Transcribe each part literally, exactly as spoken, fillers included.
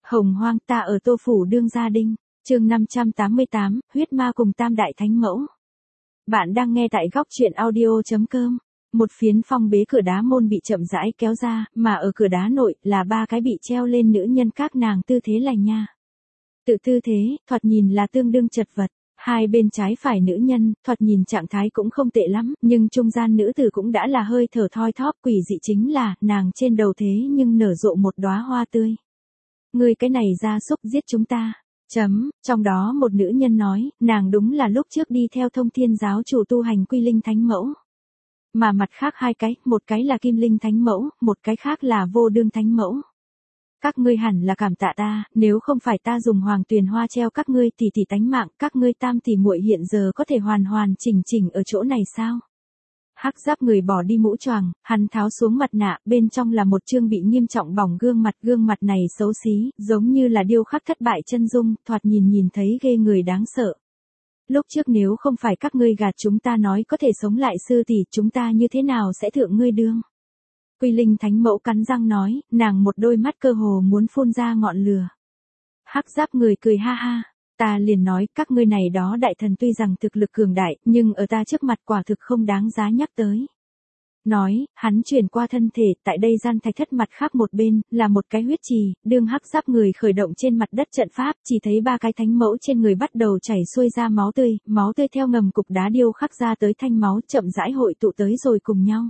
Hồng hoang ta ở Tô Phủ đương gia đinh, chương năm trăm tám mươi tám, huyết ma cùng tam đại thánh mẫu. Bạn đang nghe tại góc truyện audio.com. Một phiến phong bế cửa đá môn bị chậm rãi kéo ra, mà ở cửa đá nội là ba cái bị treo lên nữ nhân các nàng tư thế lành nha. Tự tư thế, thoạt nhìn là tương đương chật vật. Hai bên trái phải nữ nhân, thoạt nhìn trạng thái cũng không tệ lắm, nhưng trung gian nữ tử cũng đã là hơi thở thoi thóp. Quỷ dị chính là, nàng trên đầu thế nhưng nở rộ một đóa hoa tươi. Ngươi cái này gia súc giết chúng ta. Chấm, trong đó một nữ nhân nói, nàng đúng là lúc trước đi theo Thông Thiên giáo chủ tu hành Quy Linh Thánh Mẫu. Mà mặt khác hai cái, một cái là Kim Linh Thánh Mẫu, một cái khác là Vô Đương Thánh Mẫu. Các ngươi hẳn là cảm tạ ta, nếu không phải ta dùng hoàng tuyền hoa treo các ngươi tỷ tỷ tánh mạng, các ngươi tam tỷ muội hiện giờ có thể hoàn hoàn chỉnh chỉnh ở chỗ này sao? Hắc giáp người bỏ đi mũ choàng, hắn tháo xuống mặt nạ, bên trong là một chương bị nghiêm trọng bỏng gương mặt, gương mặt này xấu xí, giống như là điêu khắc thất bại chân dung, thoạt nhìn nhìn thấy ghê người đáng sợ. Lúc trước nếu không phải các ngươi gạt chúng ta nói có thể sống lại sư tỷ, chúng ta như thế nào sẽ thượng ngươi đương? Quy Linh Thánh Mẫu cắn răng nói, nàng một đôi mắt cơ hồ muốn phun ra ngọn lửa. Hắc giáp người cười ha ha. Ta liền nói, các ngươi này đó đại thần tuy rằng thực lực cường đại, nhưng ở ta trước mặt quả thực không đáng giá nhắc tới. Nói, hắn chuyển qua thân thể, tại đây gian thạch thất mặt khác một bên, là một cái huyết trì, đương hắc giáp người khởi động trên mặt đất trận pháp, chỉ thấy ba cái thánh mẫu trên người bắt đầu chảy xuôi ra máu tươi, máu tươi theo ngầm cục đá điêu khắc ra tới thanh máu chậm rãi hội tụ tới rồi cùng nhau.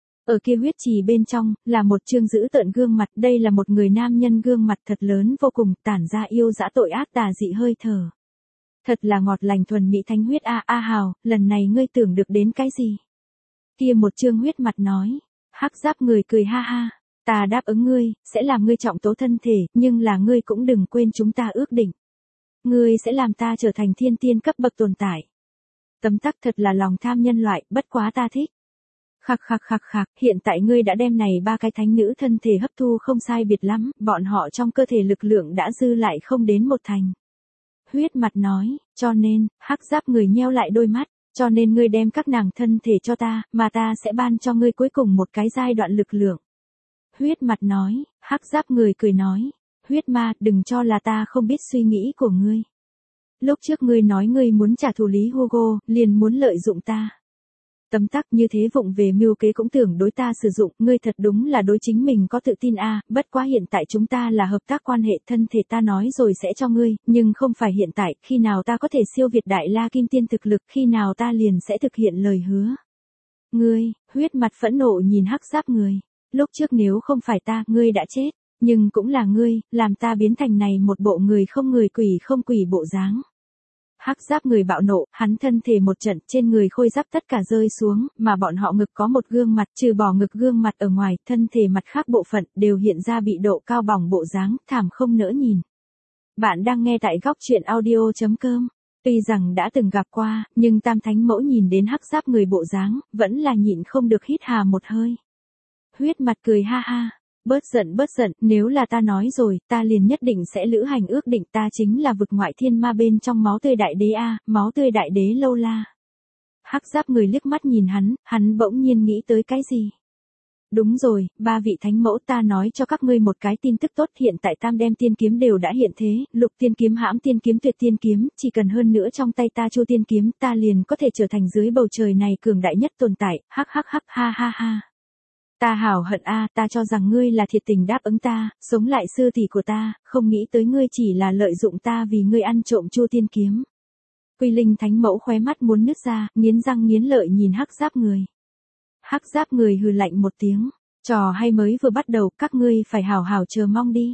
Ở kia huyết trì bên trong, là một chương dữ tợn gương mặt, đây là một người nam nhân gương mặt thật lớn vô cùng, tản ra yêu dã tội ác tà dị hơi thở. Thật là ngọt lành thuần mỹ thánh huyết a a hào, lần này ngươi tưởng được đến cái gì? Kia một chương huyết mặt nói, hắc giáp người cười ha ha, ta đáp ứng ngươi, sẽ làm ngươi trọng tố thân thể, nhưng là ngươi cũng đừng quên chúng ta ước định. Ngươi sẽ làm ta trở thành thiên tiên cấp bậc tồn tại. Tấm tắc thật là lòng tham nhân loại, bất quá ta thích. Khạc khạc khạc khạc, hiện tại ngươi đã đem này ba cái thánh nữ thân thể hấp thu không sai biệt lắm, bọn họ trong cơ thể lực lượng đã dư lại không đến một thành. Huyết mặt nói, cho nên, hắc giáp người nheo lại đôi mắt, cho nên ngươi đem các nàng thân thể cho ta, mà ta sẽ ban cho ngươi cuối cùng một cái giai đoạn lực lượng. Huyết mặt nói, hắc giáp người cười nói, huyết ma, đừng cho là ta không biết suy nghĩ của ngươi. Lúc trước ngươi nói ngươi muốn trả thù Lý Hugo, liền muốn lợi dụng ta. Tấm tắc như thế vụng về mưu kế cũng tưởng đối ta sử dụng, ngươi thật đúng là đối chính mình có tự tin a, à, bất quá hiện tại chúng ta là hợp tác quan hệ, thân thể ta nói rồi sẽ cho ngươi, nhưng không phải hiện tại, khi nào ta có thể siêu việt đại la kim tiên thực lực, khi nào ta liền sẽ thực hiện lời hứa. Ngươi, huyết mặt phẫn nộ nhìn hắc giáp người, lúc trước nếu không phải ta, ngươi đã chết, nhưng cũng là ngươi, làm ta biến thành này một bộ người không người quỷ không quỷ bộ dáng. Hắc giáp người bạo nộ, hắn thân thể một trận, trên người khôi giáp tất cả rơi xuống, mà bọn họ ngực có một gương mặt, trừ bỏ ngực gương mặt ở ngoài, thân thể mặt khác bộ phận, đều hiện ra bị độ cao bỏng bộ dáng, thảm không nỡ nhìn. Bạn đang nghe tại góc truyện audio.com. Tuy rằng đã từng gặp qua, nhưng tam thánh mẫu nhìn đến hắc giáp người bộ dáng, vẫn là nhịn không được hít hà một hơi. Huyết mặt cười ha ha. Bớt giận bớt giận, nếu là ta nói rồi, ta liền nhất định sẽ lữ hành ước định, ta chính là vực ngoại thiên ma bên trong máu tươi đại đế a, máu tươi đại đế lâu la. Hắc giáp người liếc mắt nhìn hắn, hắn bỗng nhiên nghĩ tới cái gì? Đúng rồi, ba vị thánh mẫu, ta nói cho các ngươi một cái tin tức tốt, hiện tại tam đem tiên kiếm đều đã hiện thế, lục tiên kiếm hãm tiên kiếm tuyệt tiên kiếm, chỉ cần hơn nữa trong tay ta chu tiên kiếm, ta liền có thể trở thành dưới bầu trời này cường đại nhất tồn tại, hắc hắc hắc ha ha ha. Ta hảo hận a, à, ta cho rằng ngươi là thiệt tình đáp ứng ta, sống lại sư tỷ của ta, không nghĩ tới ngươi chỉ là lợi dụng ta vì ngươi ăn trộm chu tiên kiếm. Quy Linh Thánh Mẫu khóe mắt muốn nứt ra, nghiến răng nghiến lợi nhìn hắc giáp người. Hắc giáp người hừ lạnh một tiếng, trò hay mới vừa bắt đầu, các ngươi phải hảo hảo chờ mong đi.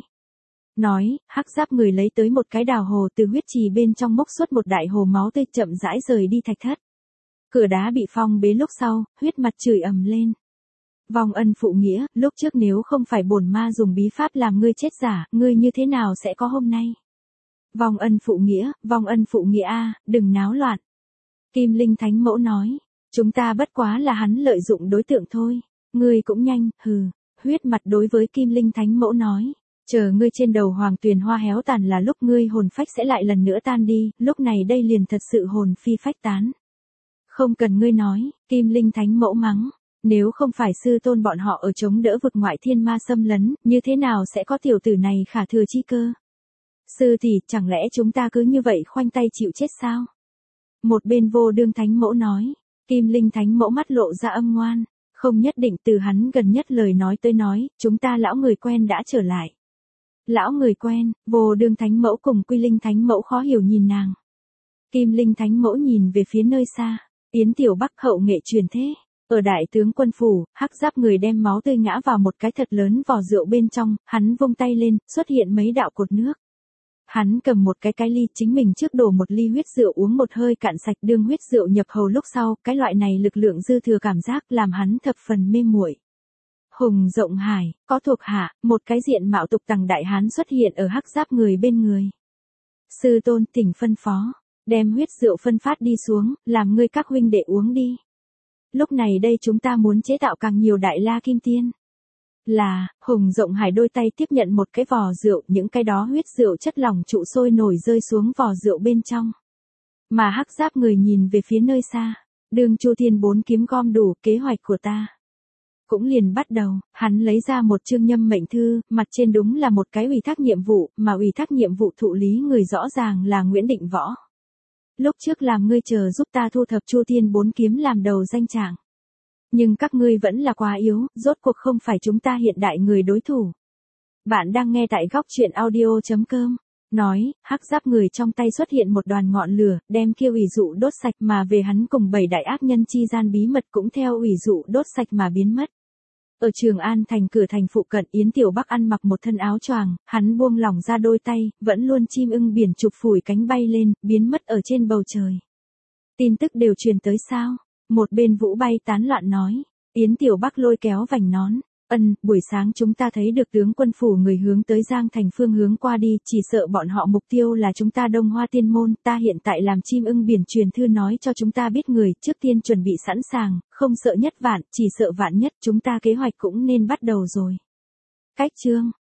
Nói, hắc giáp người lấy tới một cái đào hồ từ huyết trì bên trong mốc xuất một đại hồ máu tươi chậm rãi rời đi thạch thất. Cửa đá bị phong bế lúc sau, huyết mặt chửi ầm lên. Vong ân phụ nghĩa, lúc trước nếu không phải bổn ma dùng bí pháp làm ngươi chết giả, ngươi như thế nào sẽ có hôm nay? Vong ân phụ nghĩa, vong ân phụ nghĩa a, đừng náo loạn. Kim Linh Thánh Mẫu nói, chúng ta bất quá là hắn lợi dụng đối tượng thôi, ngươi cũng nhanh, hừ. Huyết mặt đối với Kim Linh Thánh Mẫu nói, chờ ngươi trên đầu hoàng tuyền hoa héo tàn là lúc ngươi hồn phách sẽ lại lần nữa tan đi, lúc này đây liền thật sự hồn phi phách tán. Không cần ngươi nói, Kim Linh Thánh Mẫu mắng. Nếu không phải sư tôn bọn họ ở chống đỡ vực ngoại thiên ma xâm lấn, như thế nào sẽ có tiểu tử này khả thừa chi cơ? Sư tỷ, chẳng lẽ chúng ta cứ như vậy khoanh tay chịu chết sao? Một bên Vô Đương Thánh Mẫu nói. Kim Linh Thánh Mẫu mắt lộ ra âm ngoan. Không nhất định, từ hắn gần nhất lời nói tới nói, chúng ta lão người quen đã trở lại. Lão người quen, Vô Đương Thánh Mẫu cùng Quy Linh Thánh Mẫu khó hiểu nhìn nàng. Kim Linh Thánh Mẫu nhìn về phía nơi xa. Yến Tiểu Bắc hậu nghệ truyền thế. Ở đại tướng quân phủ, hắc giáp người đem máu tươi ngã vào một cái thật lớn vò rượu bên trong, hắn vung tay lên, xuất hiện mấy đạo cột nước. Hắn cầm một cái cái ly, chính mình trước đổ một ly huyết rượu uống một hơi cạn sạch, đương huyết rượu nhập hầu lúc sau, cái loại này lực lượng dư thừa cảm giác làm hắn thập phần mê muội. Hùng Rộng Hải, có thuộc hạ, một cái diện mạo tục tằng đại hán xuất hiện ở hắc giáp người bên người. Sư tôn thỉnh phân phó, đem huyết rượu phân phát đi xuống, làm ngươi các huynh đệ uống đi. Lúc này đây chúng ta muốn chế tạo càng nhiều đại la kim tiên. Là, Hùng Rộng Hải đôi tay tiếp nhận một cái vò rượu, những cái đó huyết rượu chất lỏng trụ sôi nổi rơi xuống vò rượu bên trong. Mà hắc giáp người nhìn về phía nơi xa, đường Chu Thiên bốn kiếm gom đủ, kế hoạch của ta cũng liền bắt đầu. Hắn lấy ra một chương nhâm mệnh thư, mặt trên đúng là một cái ủy thác nhiệm vụ, mà ủy thác nhiệm vụ thụ lý người rõ ràng là Nguyễn Định Võ. Lúc trước làm ngươi chờ giúp ta thu thập Chu Thiên bốn kiếm làm đầu danh trạng. Nhưng các ngươi vẫn là quá yếu, rốt cuộc không phải chúng ta hiện đại người đối thủ. Bạn đang nghe tại góc truyện audio chấm com. Nói, hắc giáp người trong tay xuất hiện một đoàn ngọn lửa, đem kia ủy dụ đốt sạch, mà về hắn cùng bảy đại ác nhân chi gian bí mật cũng theo ủy dụ đốt sạch mà biến mất. Ở Trường An thành cửa thành phụ cận, Yến Tiểu Bắc ăn mặc một thân áo choàng, hắn buông lỏng ra đôi tay, vẫn luôn chim ưng biển chụp phủi cánh bay lên, biến mất ở trên bầu trời. Tin tức đều truyền tới sao? Một bên Vũ bay tán loạn nói. Yến Tiểu Bắc lôi kéo vành nón. Ân, buổi sáng chúng ta thấy được tướng quân phủ người hướng tới Giang thành phương hướng qua đi, chỉ sợ bọn họ mục tiêu là chúng ta Đông Hoa Tiên môn, ta hiện tại làm chim ưng biển truyền thư nói cho chúng ta biết người, trước tiên chuẩn bị sẵn sàng, không sợ nhất vạn, chỉ sợ vạn nhất, chúng ta kế hoạch cũng nên bắt đầu rồi. Cách chương